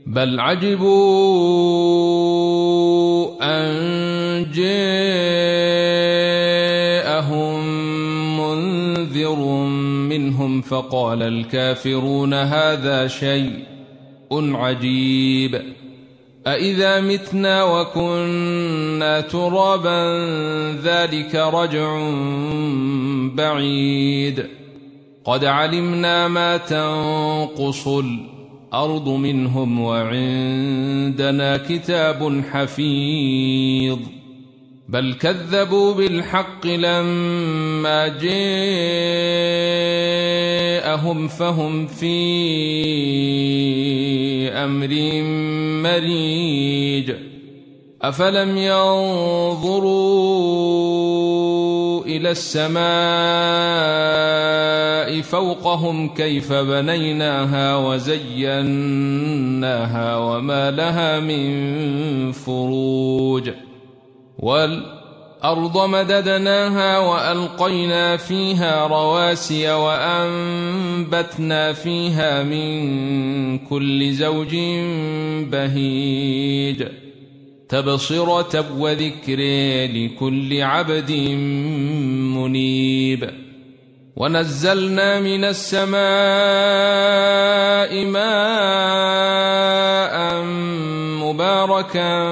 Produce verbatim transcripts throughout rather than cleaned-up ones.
بل عجبوا أن جاءهم منذر منهم فقال الكافرون هذا شيء عجيب أإذا متنا وكنا ترابا ذلك رجع بعيد قد علمنا ما تنقص الأرض منهم وعندنا كتاب حفيظ بل كذبوا بالحق لما جاءهم فهم في أمر مريج أفلم ينظروا إلى السماء فوقهم كيف بنيناها وزيناها وما لها من فروج والأرض مددناها وألقينا فيها رواسي وأنبتنا فيها من كل زوج بهيج تبصرة وذكر لكل عبد منيب ونزلنا من السماء ماء مباركا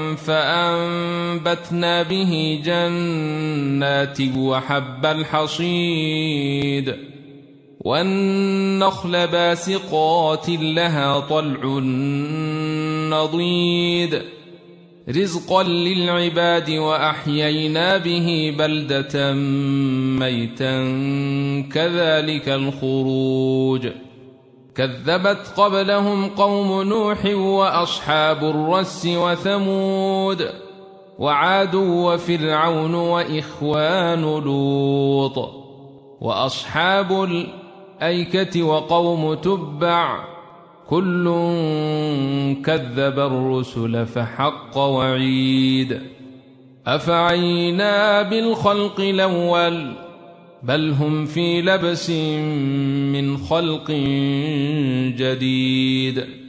فأنبتنا به جنات وحب الحصيد والنخل باسقات لها طلع نضيد رزقا للعباد وأحيينا به بلدة ميتا كذلك الخروج كذبت قبلهم قوم نوح وأصحاب الرس وثمود وعاد وفرعون وإخوان لوط وأصحاب الأيكة وقوم تبع كل كذب الرسل فحق وعيد أفعينا بالخلق الأول بل هم في لبس من خلق جديد